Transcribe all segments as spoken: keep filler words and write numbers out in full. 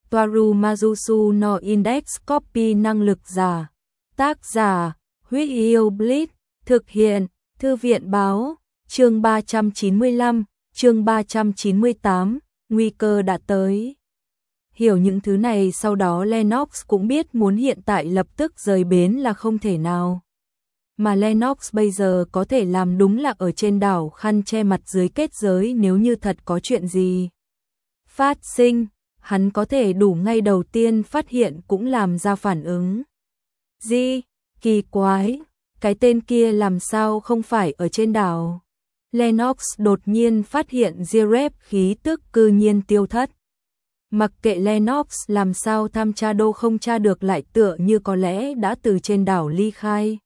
Toaru Majusu no Index Copy năng lực giả. Tác giả, Huyết Yêu Blitz, thực hiện, Thư viện báo, chương ba trăm chín mươi lăm, chương ba trăm chín mươi tám, nguy cơ đã tới. Hiểu những thứ này sau đó Lennox cũng biết muốn hiện tại lập tức rời bến là không thể nào. Mà Lennox bây giờ có thể làm đúng là ở trên đảo khăn che mặt dưới kết giới nếu như thật có chuyện gì phát sinh, hắn có thể đủ ngay đầu tiên phát hiện cũng làm ra phản ứng. Gì? Kỳ quái, cái tên kia làm sao không phải ở trên đảo? Lennox đột nhiên phát hiện Zirep khí tức cư nhiên tiêu thất. Mặc kệ Lennox làm sao tham tra đô không tra được lại tựa như có lẽ đã từ trên đảo ly khai.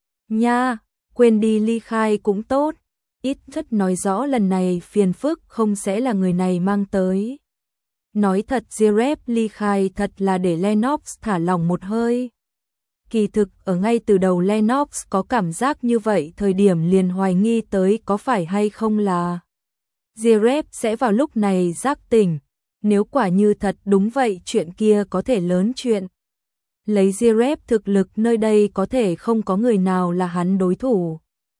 Nha, quên đi ly khai cũng tốt, ít nhất nói rõ lần này phiền phức không sẽ là người này mang tới. Nói thật Zirep ly khai thật là để Lennox thả lỏng một hơi. Kỳ thực ở ngay từ đầu Lennox có cảm giác như vậy thời điểm liền hoài nghi tới có phải hay không là Zirep sẽ vào lúc này giác tỉnh. Nếu quả như thật đúng vậy chuyện kia có thể lớn chuyện. Lấy Zirep thực lực nơi đây có thể không có người nào là hắn đối thủ.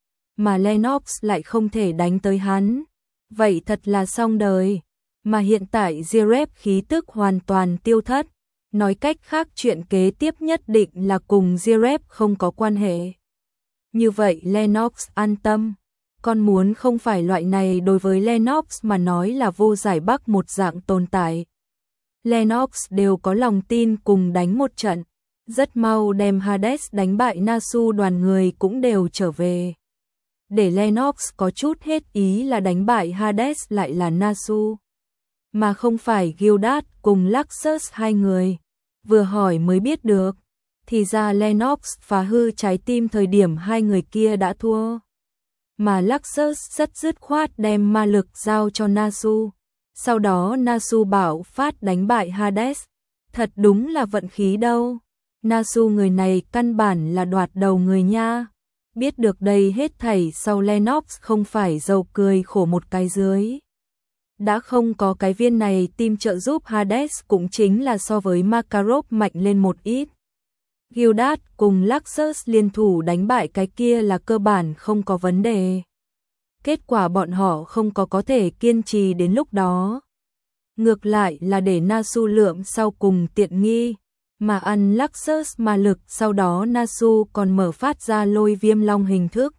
Mà Lennox lại không thể đánh tới hắn. Vậy thật là xong đời. Mà hiện tại Zirep khí tức hoàn toàn tiêu thất. Nói cách khác chuyện kế tiếp nhất định là cùng Zirep không có quan hệ. Như vậy Lennox an tâm. Con muốn không phải loại này đối với Lennox mà nói là vô giải bắc một dạng tồn tại. Lennox đều có lòng tin cùng đánh một trận. Rất mau đem Hades đánh bại Nasu đoàn người cũng đều trở về. Để Lennox có chút hết ý là đánh bại Hades lại là Nasu. Mà không phải Gildas cùng Luxus hai người. Vừa hỏi mới biết được. Thì ra Lennox phá hư trái tim thời điểm hai người kia đã thua. Mà Luxus rất dứt khoát đem ma lực giao cho Nasu. Sau đó Nasu bảo phát đánh bại Hades. Thật đúng là vận khí đâu. Nasu người này căn bản là đoạt đầu người nha. Biết được đây hết thảy sau Lennox không phải dầu cười khổ một cái dưới. Đã không có cái viên này tim trợ giúp Hades cũng chính là so với Makarov mạnh lên một ít. Gildas cùng Luxus liên thủ đánh bại cái kia là cơ bản không có vấn đề. Kết quả bọn họ không có có thể kiên trì đến lúc đó. Ngược lại là để Nasu lượm sau cùng tiện nghi, mà ăn Luxus ma lực sau đó Nasu còn mở phát ra lôi viêm long hình thức.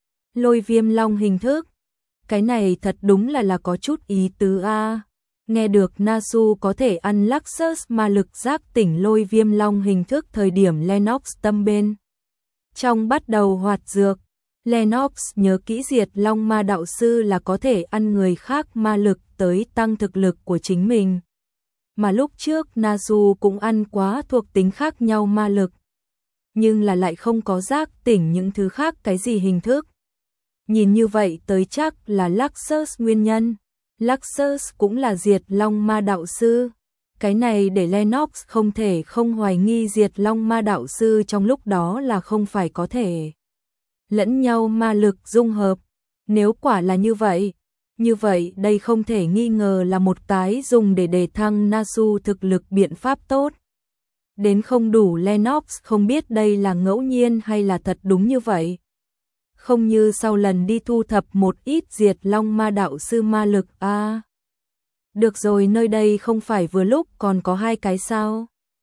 Lôi viêm long hình thức? Cái này thật đúng là là có chút ý tứ a. Nghe được Nasu có thể ăn Luxus ma lực giác tỉnh lôi viêm long hình thức thời điểm Lennox tâm bên. Trong bắt đầu hoạt dược, Lennox nhớ kỹ diệt long ma đạo sư là có thể ăn người khác ma lực tới tăng thực lực của chính mình. Mà lúc trước Nasu cũng ăn quá thuộc tính khác nhau ma lực. Nhưng là lại không có giác tỉnh những thứ khác cái gì hình thức. Nhìn như vậy tới chắc là Luxus nguyên nhân. Luxus cũng là diệt long ma đạo sư. Cái này để Lennox không thể không hoài nghi diệt long ma đạo sư trong lúc đó là không phải có thể lẫn nhau ma lực dung hợp. Nếu quả là như vậy, như vậy đây không thể nghi ngờ là một cái dùng để đề thăng Nasu thực lực biện pháp tốt. Đến không đủ Lennox không biết đây là ngẫu nhiên hay là thật đúng như vậy. Không như sau lần đi thu thập một ít diệt long ma đạo sư ma lực a. À, được rồi nơi đây không phải vừa lúc còn có hai cái sao.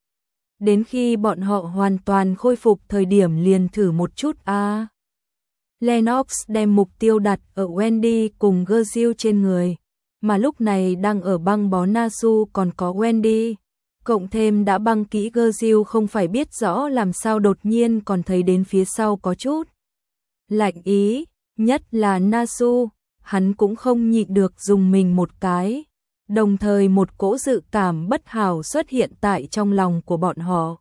Đến khi bọn họ hoàn toàn khôi phục thời điểm liền thử một chút a. À, Lennox đem mục tiêu đặt ở Wendy cùng Gersil trên người. Mà lúc này đang ở băng bó Nasu còn có Wendy. Cộng thêm đã băng kỹ Gersil không phải biết rõ làm sao đột nhiên còn thấy đến phía sau có chút lạnh ý, nhất là Nasu, hắn cũng không nhịn được dùng mình một cái. Đồng thời một cỗ dự cảm bất hảo xuất hiện tại trong lòng của bọn họ.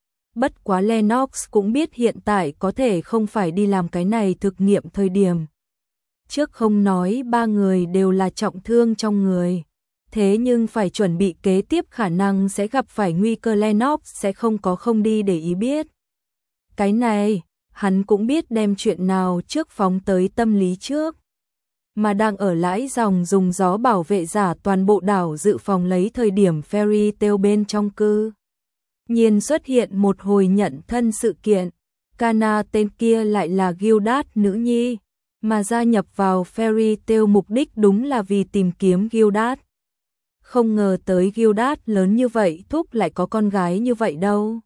Bất quá Lennox cũng biết hiện tại có thể không phải đi làm cái này thực nghiệm thời điểm. Trước không nói ba người đều là trọng thương trong người. Thế nhưng phải chuẩn bị kế tiếp khả năng sẽ gặp phải nguy cơ Lennox sẽ không có không đi để ý biết. Cái này, hắn cũng biết đem chuyện nào trước phóng tới tâm lý trước. mà đang ở lãi dòng dùng gió bảo vệ giả toàn bộ đảo dự phòng lấy thời điểm Fairy Tail bên trong cư. Nhiên xuất hiện một hồi nhận thân sự kiện, Kana tên kia lại là Gildas nữ nhi, mà gia nhập vào Fairy Tail mục đích đúng là vì tìm kiếm Gildas. Không ngờ tới Gildas lớn như vậy thúc lại có con gái như vậy đâu.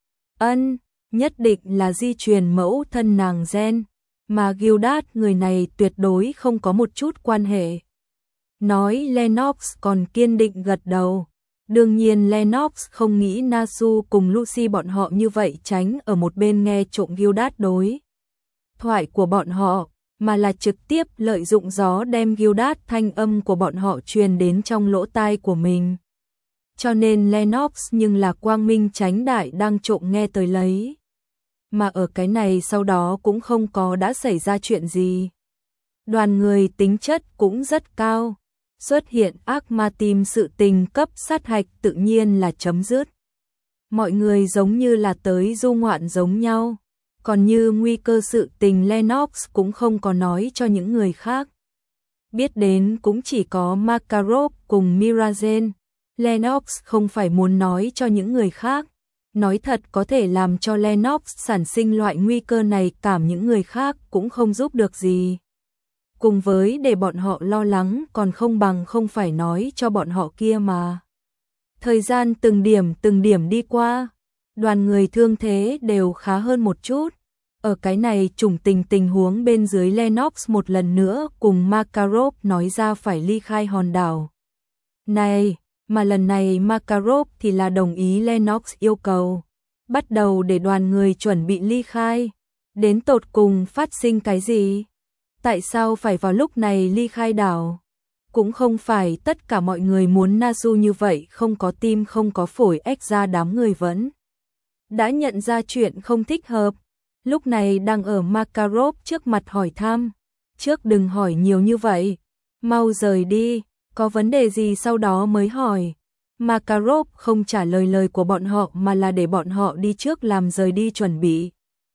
Ân, nhất định là di truyền mẫu thân nàng gen, mà Gildas người này tuyệt đối không có một chút quan hệ. Nói Lennox còn kiên định gật đầu. Đương nhiên Lennox không nghĩ Nasu cùng Lucy bọn họ như vậy tránh ở một bên nghe trộm Gildas đối thoại của bọn họ, mà là trực tiếp lợi dụng gió đem Gildas thanh âm của bọn họ truyền đến trong lỗ tai của mình. Cho nên Lennox nhưng là quang minh chánh đại đang trộm nghe tới lấy. Mà ở cái này sau đó cũng không có đã xảy ra chuyện gì. Đoàn người tính chất cũng rất cao. Xuất hiện ác ma tìm sự tình cấp sát hạch tự nhiên là chấm dứt. Mọi người giống như là tới du ngoạn giống nhau. Còn như nguy cơ sự tình Lennox cũng không có nói cho những người khác. Biết đến cũng chỉ có Makarov cùng Mirazen. Lennox không phải muốn nói cho những người khác. Nói thật có thể làm cho Lennox sản sinh loại nguy cơ này, cảm những người khác cũng không giúp được gì. Cùng với để bọn họ lo lắng còn không bằng không phải nói cho bọn họ kia mà. Thời gian từng điểm từng điểm đi qua, đoàn người thương thế đều khá hơn một chút. Ở cái này trùng tình tình huống bên dưới, Lennox một lần nữa cùng Makarov nói ra phải ly khai hòn đảo này, mà lần này Makarov thì là đồng ý Lennox yêu cầu, bắt đầu để đoàn người chuẩn bị ly khai. Đến tột cùng phát sinh cái gì? Tại sao phải vào lúc này ly khai đảo? Cũng không phải tất cả mọi người muốn Nasu như vậy, không có tim không có phổi ếch ra, đám người vẫn đã nhận ra chuyện không thích hợp. Lúc này đang ở Makarov trước mặt hỏi thăm. Trước đừng hỏi nhiều như vậy, mau rời đi, có vấn đề gì sau đó mới hỏi. Makarov không trả lời lời của bọn họ mà là để bọn họ đi trước làm rời đi chuẩn bị.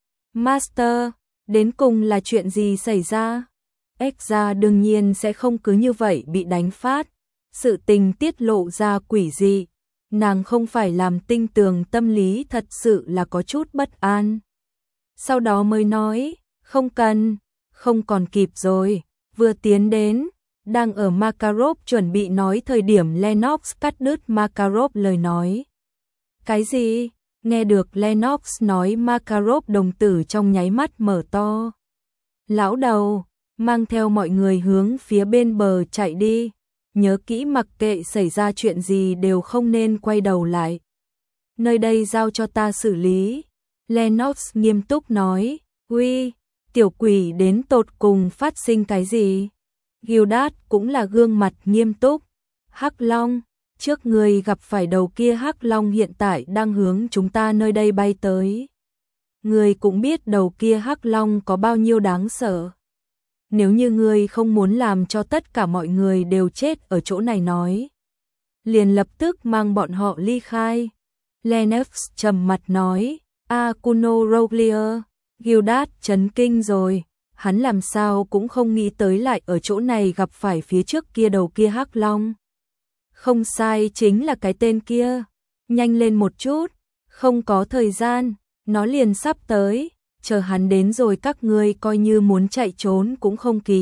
Master, đến cùng là chuyện gì xảy ra? Ekza đương nhiên sẽ không cứ như vậy bị đánh phát. Sự tình tiết lộ ra quỷ dị. Nàng không phải làm tinh tường tâm lý, thật sự là có chút bất an. Sau đó mới nói, không cần, không còn kịp rồi. Vừa tiến đến, đang ở Makarov chuẩn bị nói thời điểm Lennox cắt đứt Makarov lời nói. Cái gì? Nghe được Lennox nói, Makarov đồng tử trong nháy mắt mở to. Lão đầu, mang theo mọi người hướng phía bên bờ chạy đi. Nhớ kỹ, mặc kệ xảy ra chuyện gì đều không nên quay đầu lại. Nơi đây giao cho ta xử lý. Lennox nghiêm túc nói. Uy, tiểu quỷ, đến tột cùng phát sinh cái gì? Gildas cũng là gương mặt nghiêm túc. Hắc Long, trước người gặp phải đầu kia Hắc Long hiện tại đang hướng chúng ta nơi đây bay tới. Người cũng biết đầu kia Hắc Long có bao nhiêu đáng sợ. Nếu như ngươi không muốn làm cho tất cả mọi người đều chết ở chỗ này nói, liền lập tức mang bọn họ ly khai. Lennox trầm mặt nói. Akuno Roglia. Gildas chấn kinh rồi, hắn làm sao cũng không nghĩ tới lại ở chỗ này gặp phải phía trước kia đầu kia Hắc Long. Không sai, chính là cái tên kia. Nhanh lên một chút, không có thời gian, nó liền sắp tới. Chờ hắn đến rồi các ngươi coi như muốn chạy trốn cũng không kịp.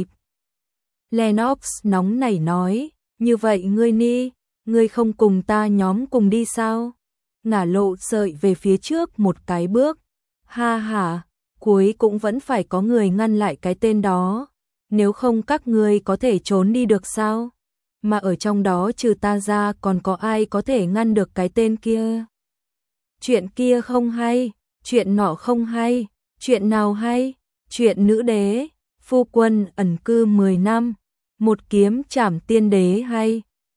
Lennox nóng nảy nói. Như vậy ngươi ni, ngươi không cùng ta nhóm cùng đi sao? Ngả lộ sợi về phía trước một cái bước. Ha ha, cuối cũng vẫn phải có người ngăn lại cái tên đó. Nếu không các ngươi có thể trốn đi được sao? Mà ở trong đó trừ ta ra còn có ai có thể ngăn được cái tên kia? Chuyện kia không hay, chuyện nọ không hay. Chuyện nào hay? Chuyện nữ đế, phu quân ẩn cư mười năm, một kiếm trảm tiên đế hay?